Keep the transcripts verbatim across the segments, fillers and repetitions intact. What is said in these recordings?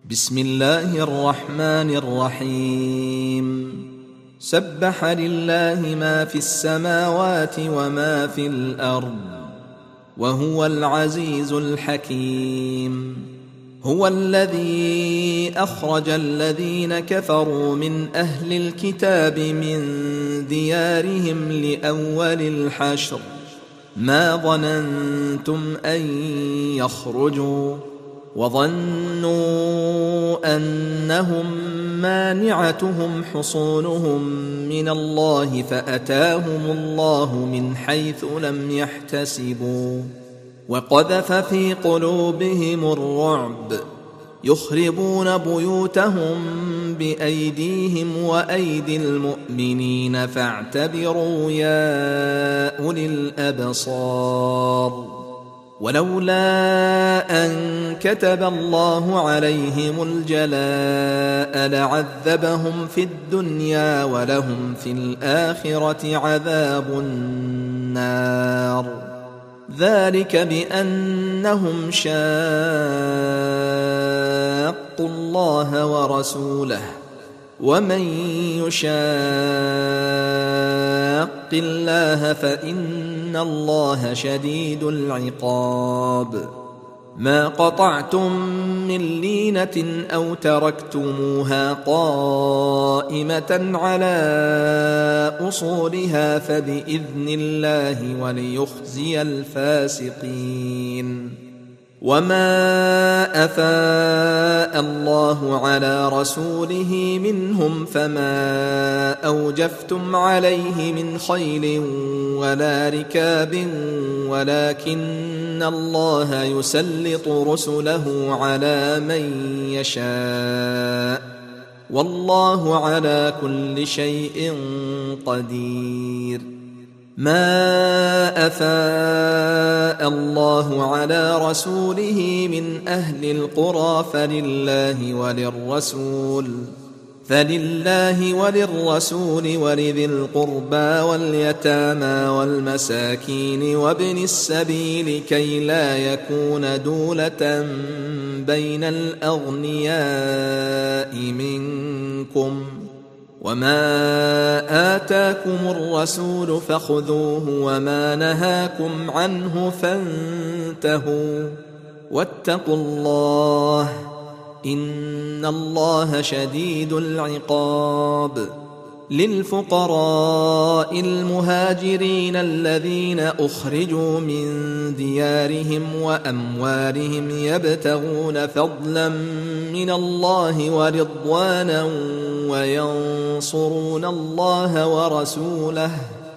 بسم الله الرحمن الرحيم سبح لله ما في السماوات وما في الأرض وهو العزيز الحكيم. هو الذي أخرج الذين كفروا من أهل الكتاب من ديارهم لأول الحشر ما ظننتم أن يخرجوا وظنوا أنهم مانعتهم حصونهم من الله فأتاهم الله من حيث لم يحتسبوا وقذف في قلوبهم الرعب يخربون بيوتهم بأيديهم وأيدي المؤمنين فاعتبروا يا أولي الأبصار. ولولا أن كتب الله عليهم الجلاء لعذبهم في الدنيا ولهم في الآخرة عذاب النار ذلك بأنهم شاقوا الله ورسوله ومن يشاق الله فإن الله شديد العقاب. ما قطعتم من لينة أو تركتموها قائمة على أصولها فبإذن الله وليخزي الفاسقين. وما أفاء الله على رسوله منهم فما أوجفتم عليه من خيل ولا ركاب ولكن الله يسلط رسله على من يشاء والله على كل شيء قدير. ما أفاء الله على رسوله من أهل القرى فلله وللرسول فلله وللرسول ولذي القربى واليتامى والمساكين وابن السبيل كي لا يكون دولة بين الأغنياء منكم وما آتاكم الرسول فخذوه وما نهاكم عنه فانتهوا واتقوا الله إن الله شديد العقاب. للفقراء المهاجرين الذين أخرجوا من ديارهم وأموالهم يبتغون فضلا من الله ورضوانا وينصرون الله ورسوله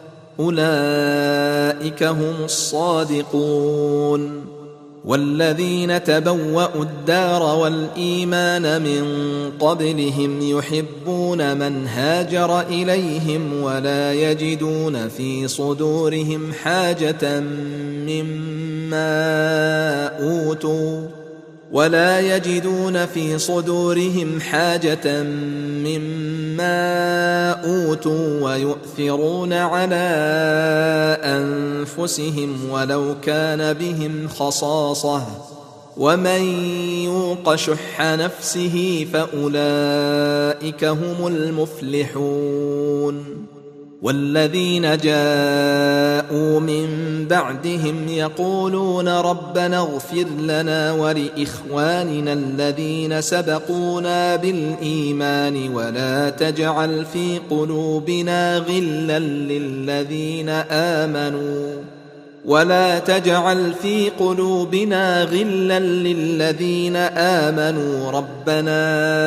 أولئك هم الصادقون. والذين تبوأوا الدار والإيمان من قبلهم يحبون من هاجر إليهم ولا يجدون في صدورهم حاجة مما أوتوا ولا يجدون في صدورهم حاجة مما أوتوا ويؤثرون على أنفسهم ولو كان بهم خصاصة ومن يوق شح نفسه فأولئك هم المفلحون. والذين جاءوا من بعدهم يقولون ربنا اغفر لنا ولإخواننا الذين سبقونا بالإيمان ولا تجعل في قلوبنا غلا للذين آمنوا ولا تجعل في قلوبنا غلا للذين آمنوا ربنا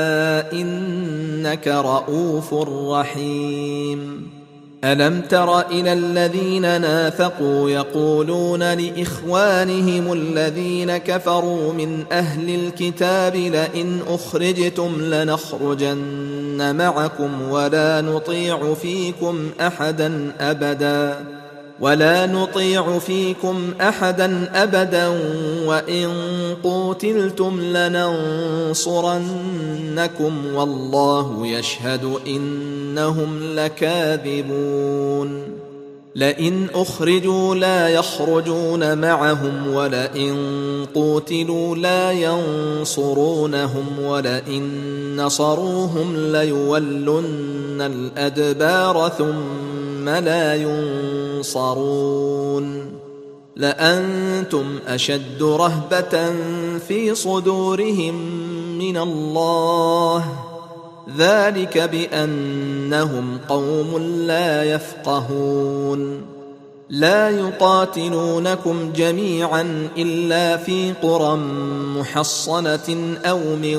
إنك رؤوف رحيم. ألم تر إلى الذين نافقوا يقولون لإخوانهم الذين كفروا من أهل الكتاب لئن أخرجتم لنخرجن معكم ولا نطيع فيكم أحدا أبدا ولا نطيع فيكم أحدا أبدا وإن قوتلتم لننصرنكم والله يشهد إنهم لكاذبون. لئن أخرجوا لا يخرجون معهم ولئن قوتلوا لا ينصرونهم ولئن نصروهم ليولن الأدبار ثم لا ينصرون لأنتم أشد رهبة في صدورهم من الله ذلك بأنهم قوم لا يفقهون لا يقاتلونكم جميعا إلا في قرى محصنة أو من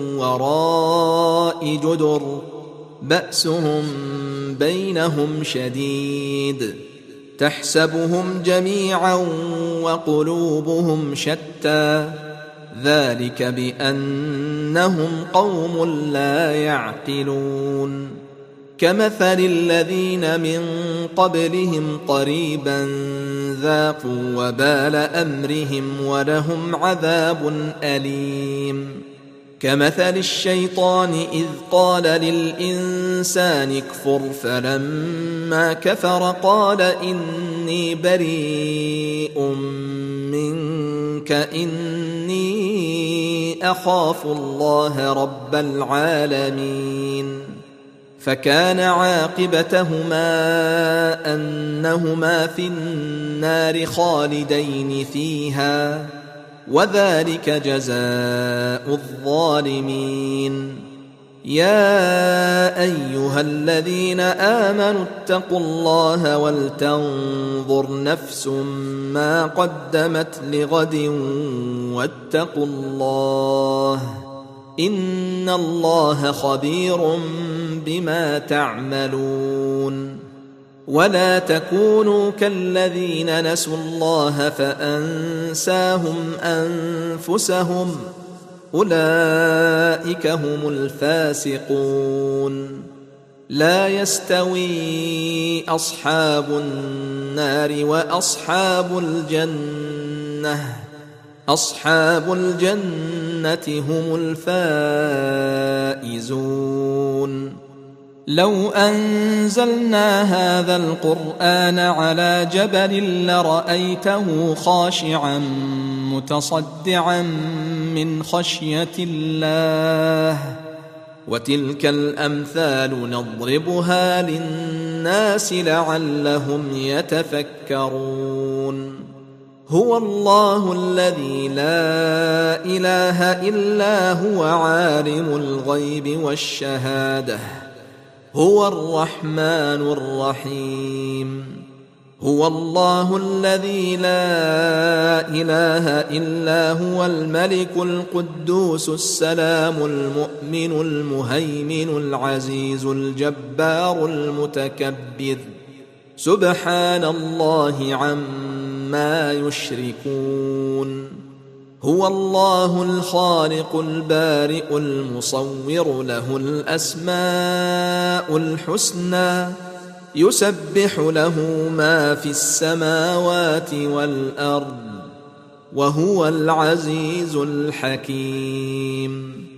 وراء جدر بأسهم بينهم شديد تحسبهم جميعا وقلوبهم شتى ذلك بأنهم قوم لا يعقلون كمثل الذين من قبلهم قريبا ذاقوا وبال أمرهم ولهم عذاب أليم كمثل الشيطان إذ قال للإنسان اكفر فلما كفر قال إني بريء منك إني أخاف الله رب العالمين فكان عاقبتهما أنهما في النار خالدين فيها وذلك جزاء الظالمين يا أيها الذين آمنوا اتقوا الله ولتنظر نفس ما قدمت لغد واتقوا الله إن الله خبير بما تعملون ولا تكونوا كالذين نسوا الله فأنساهم أنفسهم أولئك هم الفاسقون لا يستوي أصحاب النار وأصحاب الجنة أصحاب الجنة هم الفائزون لو أنزلنا هذا القرآن على جبل لرأيته خاشعا متصدعا من خشية الله وتلك الأمثال نضربها للناس لعلهم يتفكرون هو الله الذي لا إله إلا هو عالم الغيب والشهادة هو الرحمن الرحيم هو الله الذي لا إله إلا هو الملك القدوس السلام المؤمن المهيمن العزيز الجبار المتكبر سبحان الله عما يشركون هو الله الخالق البارئ المصور له الأسماء الحسنى يسبح له ما في السماوات والأرض وهو العزيز الحكيم